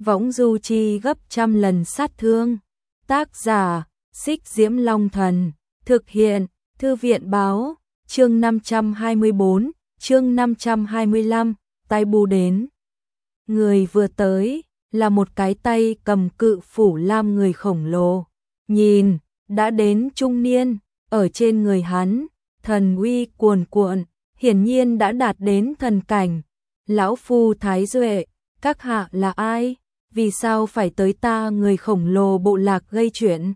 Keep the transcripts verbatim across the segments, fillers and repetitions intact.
võng du chi gấp trăm lần sát thương. Tác giả, Xích Diễm Long Thần, thực hiện, Thư viện báo, chương năm trăm hai mươi bốn, chương năm trăm hai mươi lăm, tai bu đến. Người vừa tới, là một cái tay cầm cự phủ lam người khổng lồ. Nhìn, đã đến trung niên, ở trên người hắn, thần uy cuồn cuộn, hiển nhiên đã đạt đến thần cảnh. Lão phu Thái Duệ, các hạ là ai? Vì sao phải tới ta người khổng lồ bộ lạc gây chuyện?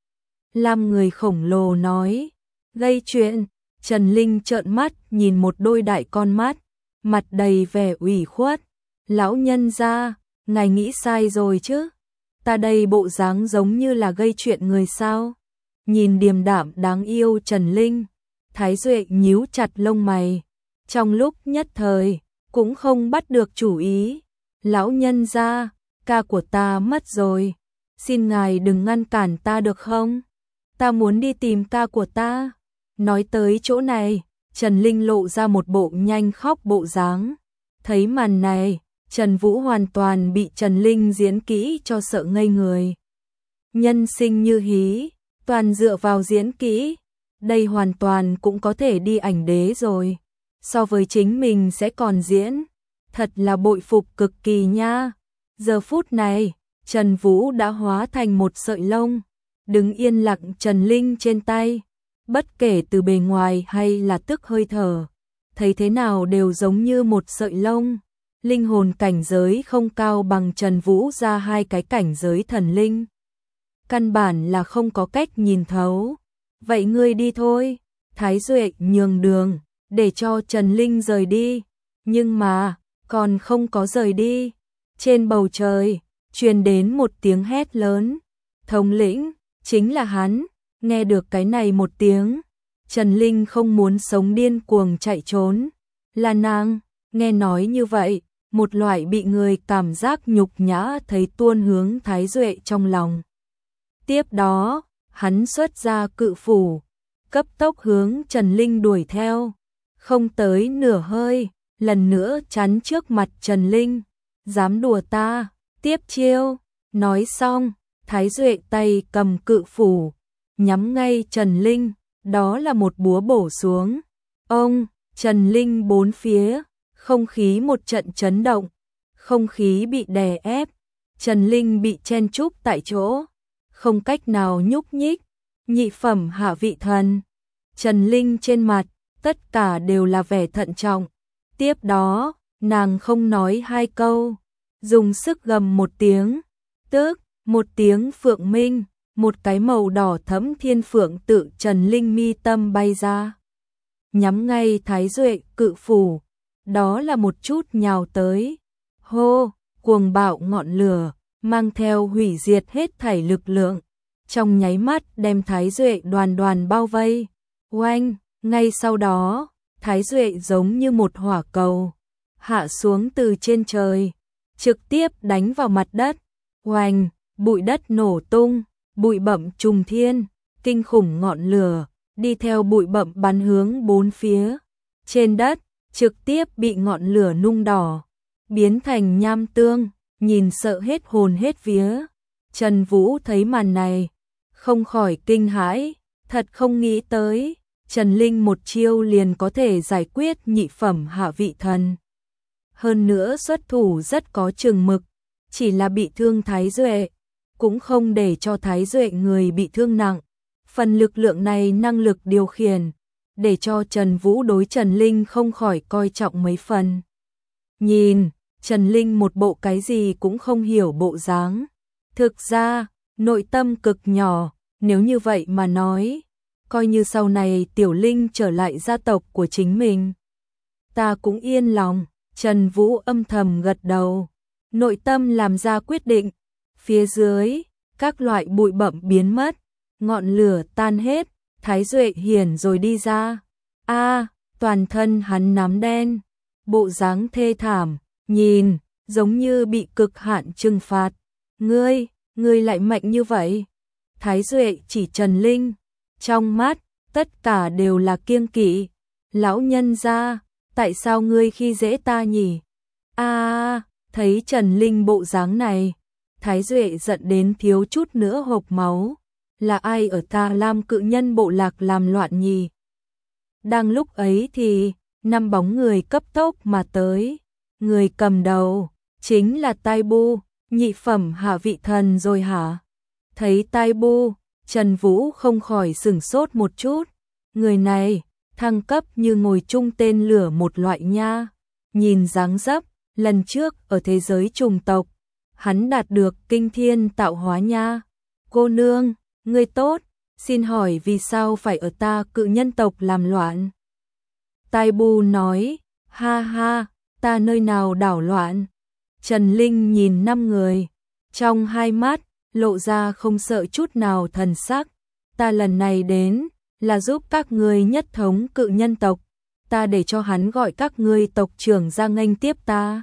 Lam người khổng lồ nói, gây chuyện. Trần Linh trợn mắt nhìn một đôi đại con mắt, mặt đầy vẻ ủy khuất. Lão nhân gia, ngài nghĩ sai rồi chứ? Ta đây bộ dáng giống như là gây chuyện người sao? Nhìn điềm đạm đáng yêu Trần Linh, Thái Duệ nhíu chặt lông mày. Trong lúc nhất thời, cũng không bắt được chủ ý. Lão nhân gia, ca của ta mất rồi. Xin ngài đừng ngăn cản ta được không? Ta muốn đi tìm ca của ta. Nói tới chỗ này, Trần Linh lộ ra một bộ nhanh khóc bộ dáng. Thấy màn này, Trần Vũ hoàn toàn bị Trần Linh diễn kỹ cho sợ ngây người. Nhân sinh như hí, toàn dựa vào diễn kỹ. Đây hoàn toàn cũng có thể đi ảnh đế rồi. So với chính mình sẽ còn diễn. Thật là bội phục cực kỳ nha. Giờ phút này, Trần Vũ đã hóa thành một sợi lông, đứng yên lặng Trần Linh trên tay. Bất kể từ bề ngoài hay là tức hơi thở, thấy thế nào đều giống như một sợi lông. Linh hồn cảnh giới không cao bằng Trần Vũ ra hai cái cảnh giới thần linh. Căn bản là không có cách nhìn thấu. Vậy ngươi đi thôi. Thái Duệ nhường đường, để cho Trần Linh rời đi. Nhưng mà, còn không có rời đi. Trên bầu trời, truyền đến một tiếng hét lớn. Thống lĩnh, chính là hắn. Nghe được cái này một tiếng, Trần Linh không muốn sống điên cuồng chạy trốn. Là nàng, nghe nói như vậy, một loại bị người cảm giác nhục nhã thấy tuôn hướng Thái Duệ trong lòng. Tiếp đó, hắn xuất ra cự phủ, cấp tốc hướng Trần Linh đuổi theo. Không tới nửa hơi, lần nữa chắn trước mặt Trần Linh. Dám đùa ta, tiếp chiêu. Nói xong, Thái Duệ tay cầm cự phủ, nhắm ngay Trần Linh, đó là một búa bổ xuống. Ông, Trần Linh bốn phía, không khí một trận chấn động, không khí bị đè ép, Trần Linh bị chen chúc tại chỗ, không cách nào nhúc nhích. Nhị phẩm hạ vị thần. Trần Linh trên mặt, tất cả đều là vẻ thận trọng. Tiếp đó, nàng không nói hai câu, dùng sức gầm một tiếng, tức, một tiếng phượng minh. Một cái màu đỏ thẫm thiên phượng tự Trần Linh mi tâm bay ra, nhắm ngay Thái Duệ cự phủ, đó là một chút nhào tới. Hô, cuồng bạo ngọn lửa, mang theo hủy diệt hết thảy lực lượng, trong nháy mắt đem Thái Duệ đoàn đoàn bao vây. Oanh, ngay sau đó, Thái Duệ giống như một hỏa cầu, hạ xuống từ trên trời, trực tiếp đánh vào mặt đất. Oanh, bụi đất nổ tung. Bụi bặm trùng thiên, kinh khủng ngọn lửa, đi theo bụi bặm bắn hướng bốn phía. Trên đất, trực tiếp bị ngọn lửa nung đỏ, biến thành nham tương, nhìn sợ hết hồn hết vía. Trần Vũ thấy màn này, không khỏi kinh hãi, thật không nghĩ tới, Trần Linh một chiêu liền có thể giải quyết nhị phẩm hạ vị thần. Hơn nữa xuất thủ rất có chừng mực, chỉ là bị thương Thái Duệ, cũng không để cho Thái Duệ người bị thương nặng. Phần lực lượng này năng lực điều khiển, để cho Trần Vũ đối Trần Linh không khỏi coi trọng mấy phần. Nhìn, Trần Linh một bộ cái gì cũng không hiểu bộ dáng. Thực ra, nội tâm cực nhỏ, nếu như vậy mà nói, coi như sau này Tiểu Linh trở lại gia tộc của chính mình, ta cũng yên lòng. Trần Vũ âm thầm gật đầu, nội tâm làm ra quyết định. Phía dưới, các loại bụi bặm biến mất, ngọn lửa tan hết, Thái Duệ hiển rồi đi ra. A, toàn thân hắn nám đen, bộ dáng thê thảm, nhìn, giống như bị cực hạn trừng phạt. Ngươi, ngươi lại mạnh như vậy? Thái Duệ chỉ Trần Linh, trong mắt, tất cả đều là kiêng kỵ. Lão nhân gia, tại sao ngươi khi dễ ta nhỉ? A, Thấy Trần Linh bộ dáng này, Thái Duệ giận đến thiếu chút nữa hộc máu. Là ai ở Ta Lam cự nhân bộ lạc làm loạn nhỉ? Đang lúc ấy thì, năm bóng người cấp tốc mà tới. Người cầm đầu, chính là Tai Bu, nhị phẩm hạ vị thần rồi hả? Thấy Tai Bu, Trần Vũ không khỏi sửng sốt một chút. Người này, thăng cấp như ngồi chung tên lửa một loại nha. Nhìn dáng dấp, lần trước ở thế giới trùng tộc, hắn đạt được kinh thiên tạo hóa nha. Cô nương, ngươi tốt, xin hỏi vì sao phải ở ta cự nhân tộc làm loạn? Tai Bu nói, ha ha, ta nơi nào đảo loạn? Trần Linh nhìn năm người, trong hai mắt, lộ ra không sợ chút nào thần sắc. Ta lần này đến, là giúp các ngươi nhất thống cự nhân tộc. Ta để cho hắn gọi các ngươi tộc trưởng ra nghênh tiếp ta.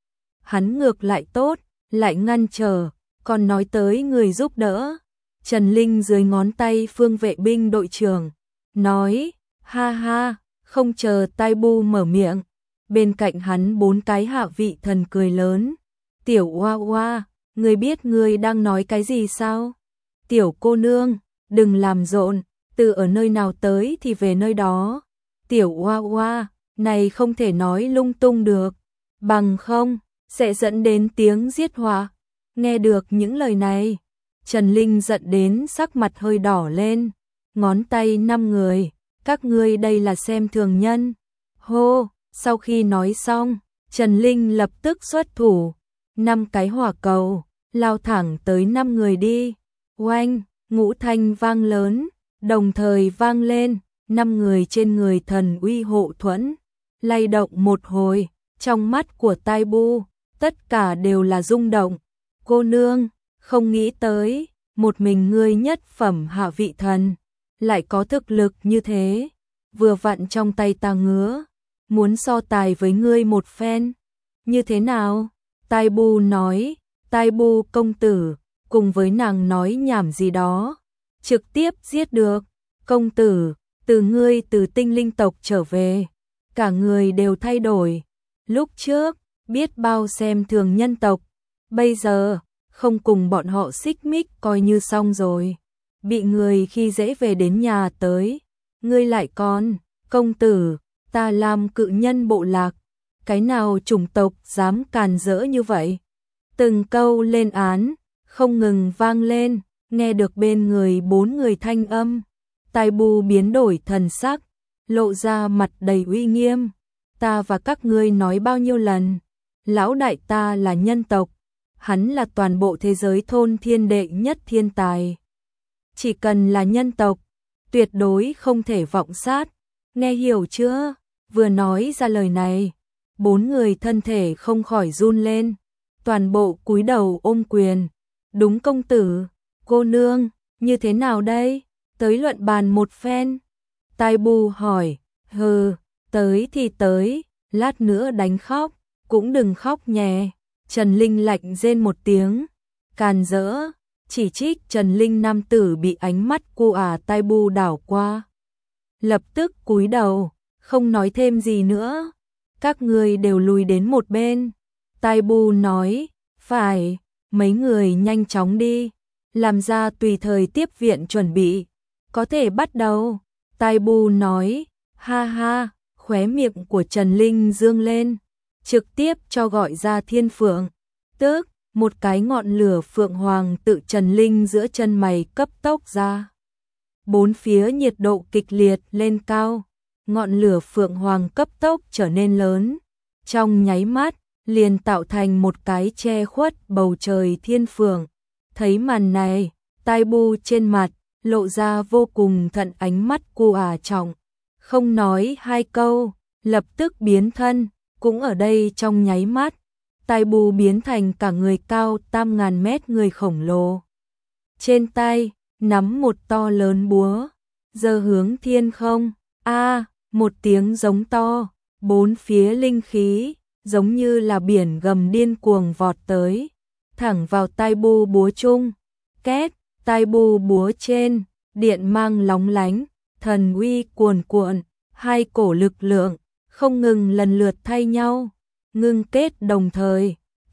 Hắn ngược lại tốt, lại ngăn trở, còn nói tới người giúp đỡ. Trần Linh dưới ngón tay phương vệ binh đội trưởng, nói, ha ha, không chờ Tai Bu mở miệng. Bên cạnh hắn bốn cái hạ vị thần cười lớn. Tiểu Oa Oa, ngươi biết ngươi đang nói cái gì sao? Tiểu cô nương, đừng làm rộn, từ ở nơi nào tới thì về nơi đó. Tiểu Oa Oa, này không thể nói lung tung được, bằng không, sẽ dẫn đến tiếng giết họa. Nghe được những lời này, Trần Linh giận đến sắc mặt hơi đỏ lên, ngón tay năm người, các ngươi đây là xem thường nhân. Hô, sau khi nói xong, Trần Linh lập tức xuất thủ, năm cái hỏa cầu, lao thẳng tới năm người đi. Oanh, ngũ thanh vang lớn, đồng thời vang lên, năm người trên người thần uy hộ thuẫn, lay động một hồi, trong mắt của Tai Bu, tất cả đều là rung động. Cô nương, không nghĩ tới, một mình ngươi nhất phẩm hạ vị thần, lại có thực lực như thế, vừa vặn trong tay ta ngứa, muốn so tài với ngươi một phen. Như thế nào? Tai Bu nói, Tai Bu công tử, cùng với nàng nói nhảm gì đó, trực tiếp giết được. Công tử, từ ngươi từ tinh linh tộc trở về, cả người đều thay đổi. Lúc trước, biết bao xem thường nhân tộc, bây giờ, không cùng bọn họ xích mích coi như xong rồi. Bị người khi dễ về đến nhà tới, ngươi lại còn, công tử, Ta Lam cự nhân bộ lạc, cái nào chủng tộc dám càn rỡ như vậy? Từng câu lên án, không ngừng vang lên, nghe được bên người bốn người thanh âm. Tai Bu biến đổi thần sắc, lộ ra mặt đầy uy nghiêm. Ta và các ngươi nói bao nhiêu lần, lão đại ta là nhân tộc, hắn là toàn bộ thế giới thôn thiên đệ nhất thiên tài. Chỉ cần là nhân tộc, tuyệt đối không thể vọng sát, nghe hiểu chưa? Vừa nói ra lời này, bốn người thân thể không khỏi run lên, toàn bộ cúi đầu ôm quyền. Đúng công tử, cô nương, như thế nào đây? Tới luận bàn một phen. Tai Bu hỏi, hừ, tới thì tới, lát nữa đánh khóc, cũng đừng khóc nhè. Trần Linh lạnh rên một tiếng, càn rỡ, chỉ trích Trần Linh nam tử bị ánh mắt cô ả Tai Bu đảo qua. Lập tức cúi đầu, không nói thêm gì nữa. Các người đều lùi đến một bên. Tai Bu nói, phải, mấy người nhanh chóng đi, làm ra tùy thời tiếp viện chuẩn bị. Có thể bắt đầu. Tai Bu nói, ha ha, khóe miệng của Trần Linh dương lên, trực tiếp cho gọi ra Thiên Phượng. Tức, một cái ngọn lửa phượng hoàng tự Trần Linh giữa chân mày cấp tốc ra. Bốn phía nhiệt độ kịch liệt lên cao, ngọn lửa phượng hoàng cấp tốc trở nên lớn. Trong nháy mắt, liền tạo thành một cái che khuất bầu trời thiên phượng. Thấy màn này, Tai Bu trên mặt lộ ra vô cùng thận, ánh mắt cô ả trọng, không nói hai câu, lập tức biến thân, cũng ở đây trong nháy mắt, Tai Bu biến thành cả người cao tam ngàn mét người khổng lồ. Trên tay, nắm một to lớn búa, giơ hướng thiên không, a một tiếng giống to, bốn phía linh khí, giống như là biển gầm điên cuồng vọt tới, thẳng vào Tai Bu búa chung, két. Tai Bu búa trên, điện mang lóng lánh, thần uy cuồn cuộn, hai cổ lực lượng, không ngừng lần lượt thay nhau, ngưng kết đồng thời,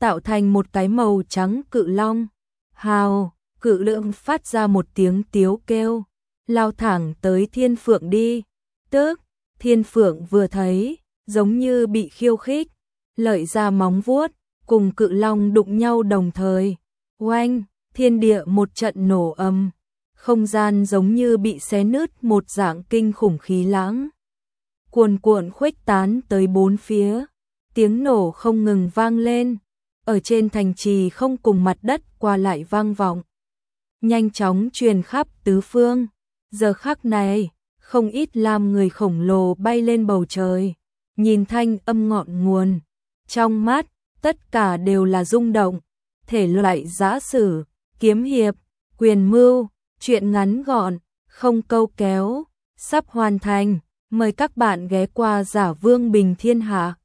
tạo thành một cái màu trắng cự long. Hào, cự lượng phát ra một tiếng tiếu kêu, lao thẳng tới Thiên Phượng đi. Tức, Thiên Phượng vừa thấy, giống như bị khiêu khích, lợi ra móng vuốt, cùng cự long đụng nhau đồng thời. Oanh, thiên địa một trận nổ ầm, không gian giống như bị xé nứt một dạng kinh khủng khí lãng. Cuồn cuộn khuếch tán tới bốn phía, tiếng nổ không ngừng vang lên, ở trên thành trì không cùng mặt đất qua lại vang vọng. Nhanh chóng truyền khắp tứ phương, giờ khắc này, không ít lam người khổng lồ bay lên bầu trời, nhìn thanh âm ngọn nguồn. Trong mắt, tất cả đều là rung động, thể loại giã sử, kiếm hiệp, quyền mưu, truyện ngắn gọn, không câu kéo, sắp hoàn thành. Mời các bạn ghé qua Giả Vương Bình Thiên Hạ.